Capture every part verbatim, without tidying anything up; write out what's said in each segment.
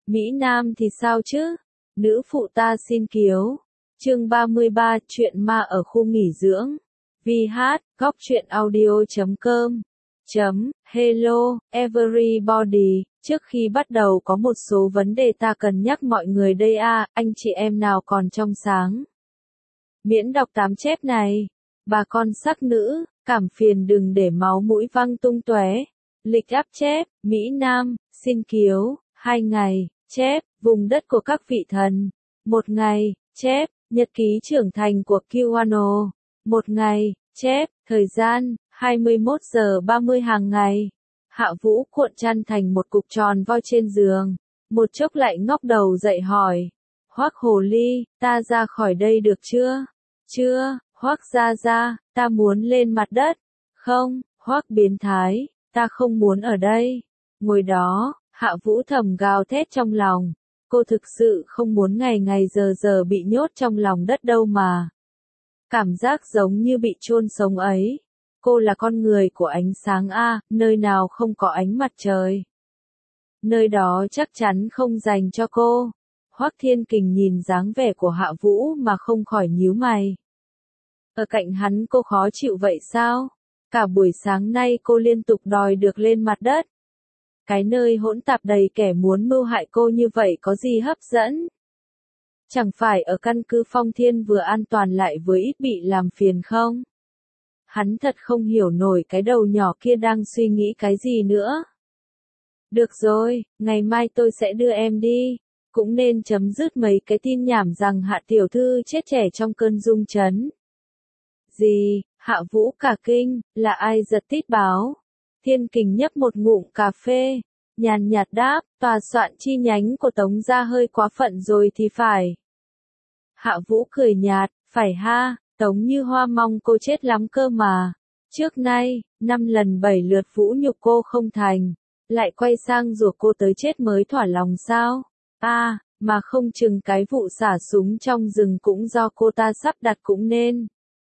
Mỹ Nam thì sao chứ? Nữ phụ ta xin kiếu. Chương ba mươi ba, chuyện ma ở khu nghỉ dưỡng. Vi hát, góc truyện audio chấm com. Chấm, hello, everybody. Trước khi bắt đầu có một số vấn đề ta cần nhắc mọi người đây a, anh chị em nào còn trong sáng. Miễn đọc tám chép này. Bà con sắc nữ, cảm phiền đừng để máu mũi văng tung tóe. Lịch áp chép, Mỹ Nam, xin kiếu, hai ngày, chép, vùng đất của các vị thần. Một ngày, chép, nhật ký trưởng thành của Kiwano. Một ngày, chép, thời gian, hai mươi mốt giờ ba mươi hàng ngày. Hạ Vũ cuộn chăn thành một cục tròn vo trên giường. Một chốc lại ngóc đầu dậy hỏi. Hoắc hồ ly, ta ra khỏi đây được chưa? Chưa, Hoắc ra ra, ta muốn lên mặt đất. Không, Hoắc biến thái, ta không muốn ở đây. Ngồi đó, Hạ Vũ thầm gào thét trong lòng. Cô thực sự không muốn ngày ngày giờ giờ bị nhốt trong lòng đất đâu mà. Cảm giác giống như bị chôn sống ấy. Cô là con người của ánh sáng a, nơi nào không có ánh mặt trời. Nơi đó chắc chắn không dành cho cô. Hoắc Thiên Kình nhìn dáng vẻ của Hạ Vũ mà không khỏi nhíu mày. Ở cạnh hắn cô khó chịu vậy sao? Cả buổi sáng nay cô liên tục đòi được lên mặt đất. Cái nơi hỗn tạp đầy kẻ muốn mưu hại cô như vậy có gì hấp dẫn? Chẳng phải ở căn cứ Phong Thiên vừa an toàn lại vừa ít bị làm phiền không? Hắn thật không hiểu nổi cái đầu nhỏ kia đang suy nghĩ cái gì nữa. Được rồi, ngày mai tôi sẽ đưa em đi. Cũng nên chấm dứt mấy cái tin nhảm rằng Hạ tiểu thư chết trẻ trong cơn rung chấn. Gì? Hạ Vũ cả kinh, là ai giật tít báo? Thiên Kình nhấp một ngụm cà phê, nhàn nhạt đáp, tòa soạn chi nhánh của Tống gia hơi quá phận rồi thì phải. Hạ Vũ cười nhạt, phải ha, Tống Như Hoa mong cô chết lắm cơ mà. Trước nay, năm lần bảy lượt vũ nhục cô không thành, lại quay sang rủa cô tới chết mới thỏa lòng sao? A, à, mà không chừng cái vụ xả súng trong rừng cũng do cô ta sắp đặt cũng nên.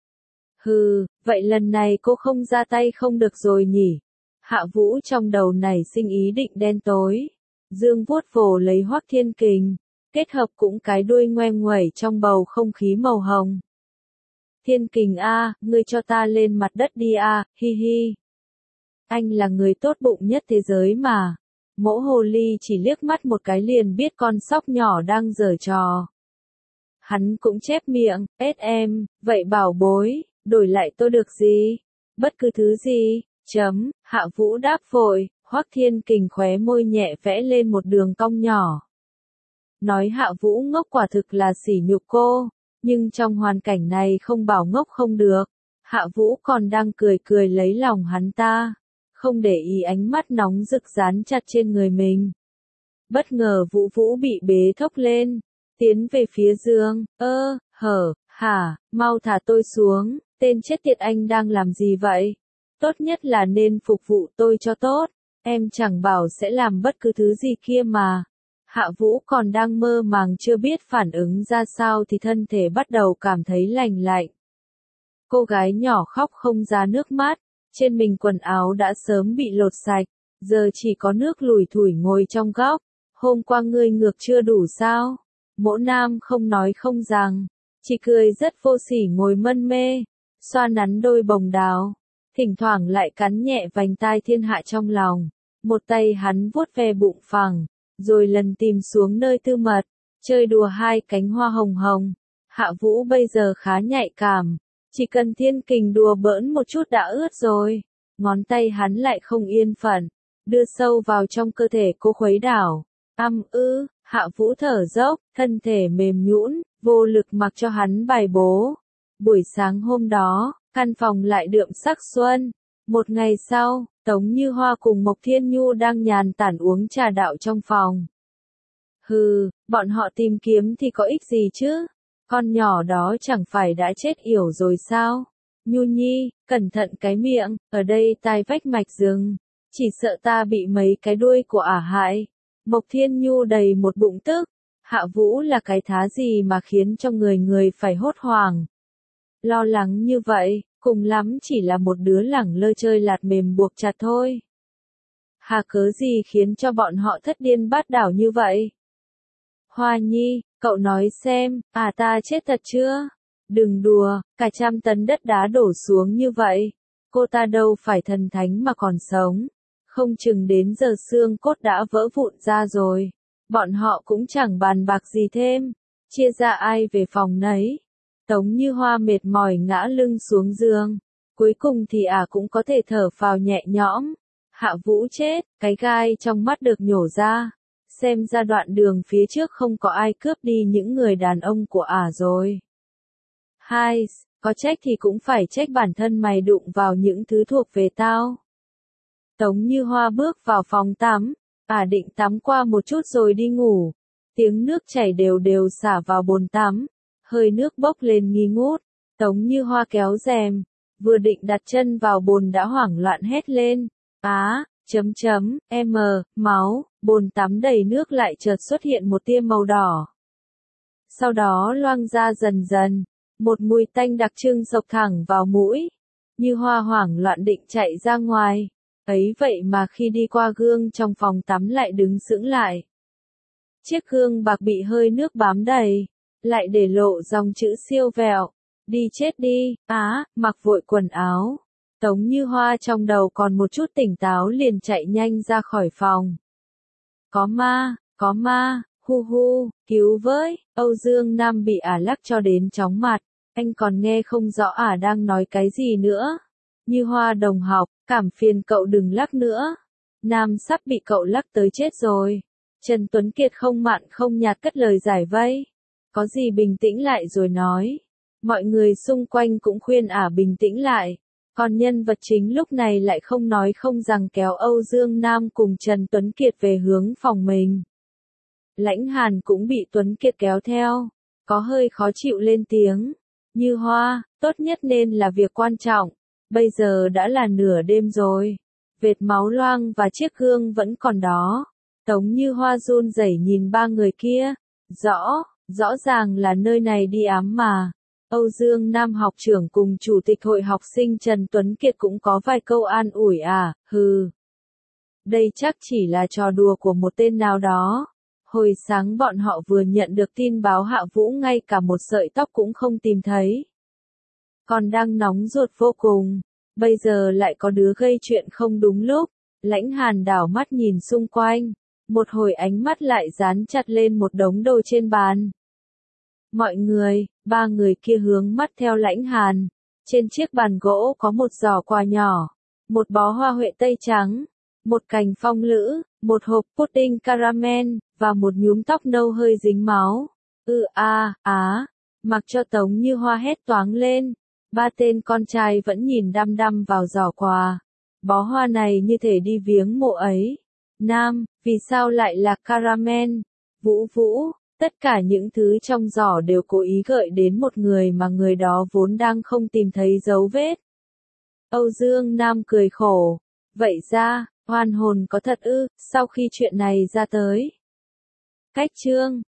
Hừ, vậy lần này cô không ra tay không được rồi nhỉ? Hạ Vũ trong đầu nảy sinh ý định đen tối. Dương vuốt vồ lấy Hoắc Thiên Kình, kết hợp cũng cái đuôi ngoe nguẩy trong bầu không khí màu hồng. Thiên Kình a, ngươi cho ta lên mặt đất đi a, hi hi. Anh là người tốt bụng nhất thế giới mà. Mỗ hồ ly chỉ liếc mắt một cái liền biết con sóc nhỏ đang giở trò. Hắn cũng chép miệng, ết em, vậy bảo bối, đổi lại tôi được gì? Bất cứ thứ gì, chấm, Hạ Vũ đáp vội, Hoắc Thiên Kình khóe môi nhẹ vẽ lên một đường cong nhỏ. Nói Hạ Vũ ngốc quả thực là sỉ nhục cô, nhưng trong hoàn cảnh này không bảo ngốc không được. Hạ Vũ còn đang cười cười lấy lòng hắn ta, không để ý ánh mắt nóng rực dán chặt trên người mình. Bất ngờ Vũ Vũ bị bế thốc lên, tiến về phía giường, ơ, hở, hả, mau thả tôi xuống, tên chết tiệt anh đang làm gì vậy? Tốt nhất là nên phục vụ tôi cho tốt, em chẳng bảo sẽ làm bất cứ thứ gì kia mà. Hạ Vũ còn đang mơ màng chưa biết phản ứng ra sao thì thân thể bắt đầu cảm thấy lành lạnh. Cô gái nhỏ khóc không ra nước mắt, trên mình quần áo đã sớm bị lột sạch, giờ chỉ có nước lủi thủi ngồi trong góc. Hôm qua ngươi ngược chưa đủ sao? Mỗ Nam không nói không rằng, chỉ cười rất vô sỉ ngồi mân mê, xoa nắn đôi bồng đào, thỉnh thoảng lại cắn nhẹ vành tai thiên hạ trong lòng. Một tay hắn vuốt ve bụng phẳng, rồi lần tìm xuống nơi tư mật, chơi đùa hai cánh hoa hồng hồng. Hạ Vũ bây giờ khá nhạy cảm, chỉ cần Thiên Kình đùa bỡn một chút đã ướt rồi. Ngón tay hắn lại không yên phận, đưa sâu vào trong cơ thể cô khuấy đảo. Âm ư, Hạ Vũ thở dốc, thân thể mềm nhũn, vô lực mặc cho hắn bài bố. Buổi sáng hôm đó, căn phòng lại đượm sắc xuân. Một ngày sau, Tống Như Hoa cùng Mộc Thiên Nhu đang nhàn tản uống trà đạo trong phòng. Hừ, bọn họ tìm kiếm thì có ích gì chứ? Con nhỏ đó chẳng phải đã chết yểu rồi sao? Nhu Nhi, cẩn thận cái miệng, ở đây tai vách mạch rừng. Chỉ sợ ta bị mấy cái đuôi của ả hại. Mộc Thiên Nhu đầy một bụng tức. Hạ Vũ là cái thá gì mà khiến cho người người phải hốt hoảng. Lo lắng như vậy, cùng lắm chỉ là một đứa lẳng lơ chơi lạt mềm buộc chặt thôi. Hà cớ gì khiến cho bọn họ thất điên bát đảo như vậy? Hoa Nhi, cậu nói xem, à ta chết thật chưa? Đừng đùa, cả trăm tấn đất đá đổ xuống như vậy. Cô ta đâu phải thần thánh mà còn sống. Không chừng đến giờ xương cốt đã vỡ vụn ra rồi. Bọn họ cũng chẳng bàn bạc gì thêm. Chia ra ai về phòng nấy. Tống Như Hoa mệt mỏi ngã lưng xuống giường. Cuối cùng thì ả à cũng có thể thở phào nhẹ nhõm. Hạ Vũ chết, cái gai trong mắt được nhổ ra. Xem ra đoạn đường phía trước không có ai cướp đi những người đàn ông của ả à rồi. Hai, có trách thì cũng phải trách bản thân mày đụng vào những thứ thuộc về tao. Tống Như Hoa bước vào phòng tắm, ả à định tắm qua một chút rồi đi ngủ. Tiếng nước chảy đều đều xả vào bồn tắm, hơi nước bốc lên nghi ngút. Tống Như Hoa kéo rèm, vừa định đặt chân vào bồn đã hoảng loạn hét lên. Á, chấm chấm, m, máu, bồn tắm đầy nước lại chợt xuất hiện một tia màu đỏ. Sau đó loang ra dần dần, một mùi tanh đặc trưng xộc thẳng vào mũi. Như Hoa hoảng loạn định chạy ra ngoài, ấy vậy mà khi đi qua gương trong phòng tắm lại đứng sững lại. Chiếc gương bạc bị hơi nước bám đầy, lại để lộ dòng chữ siêu vẹo. Đi chết đi, á, mặc vội quần áo. Tống Như Hoa trong đầu còn một chút tỉnh táo liền chạy nhanh ra khỏi phòng. Có ma, có ma, hu hu, cứu với, Âu Dương Nam bị ả lắc cho đến chóng mặt, anh còn nghe không rõ ả đang nói cái gì nữa. Như Hoa đồng học, cảm phiền cậu đừng lắc nữa. Nam sắp bị cậu lắc tới chết rồi. Trần Tuấn Kiệt không mặn không nhạt cất lời giải vây. Có gì bình tĩnh lại rồi nói. Mọi người xung quanh cũng khuyên ả bình tĩnh lại. Còn nhân vật chính lúc này lại không nói không rằng kéo Âu Dương Nam cùng Trần Tuấn Kiệt về hướng phòng mình. Lãnh Hàn cũng bị Tuấn Kiệt kéo theo. Có hơi khó chịu lên tiếng. Như Hoa, tốt nhất nên là việc quan trọng. Bây giờ đã là nửa đêm rồi. Vệt máu loang và chiếc gương vẫn còn đó. Tống Như Hoa run rẩy nhìn ba người kia. Rõ, rõ ràng là nơi này đi ám mà. Âu Dương Nam học trưởng cùng chủ tịch hội học sinh Trần Tuấn Kiệt cũng có vài câu an ủi à, hừ. Đây chắc chỉ là trò đùa của một tên nào đó. Hồi sáng bọn họ vừa nhận được tin báo Hạ Vũ ngay cả một sợi tóc cũng không tìm thấy. Còn đang nóng ruột vô cùng. Bây giờ lại có đứa gây chuyện không đúng lúc. Lãnh Hàn đảo mắt nhìn xung quanh. Một hồi ánh mắt lại dán chặt lên một đống đồ trên bàn. Mọi người, ba người kia hướng mắt theo Lãnh Hàn. Trên chiếc bàn gỗ có một giỏ quà nhỏ. Một bó hoa huệ tây trắng. Một cành phong lữ. Một hộp pudding caramel. Và một nhúm tóc nâu hơi dính máu. Ừ a, á. Mặc cho Tống Như Hoa hét toáng lên. Ba tên con trai vẫn nhìn đăm đăm vào giỏ quà. Bó hoa này như thể đi viếng mộ ấy. Nam, vì sao lại là caramel? Vũ Vũ, tất cả những thứ trong giỏ đều cố ý gợi đến một người mà người đó vốn đang không tìm thấy dấu vết. Âu Dương Nam cười khổ. Vậy ra, oan hồn có thật ư, sau khi chuyện này ra tới. Cách chương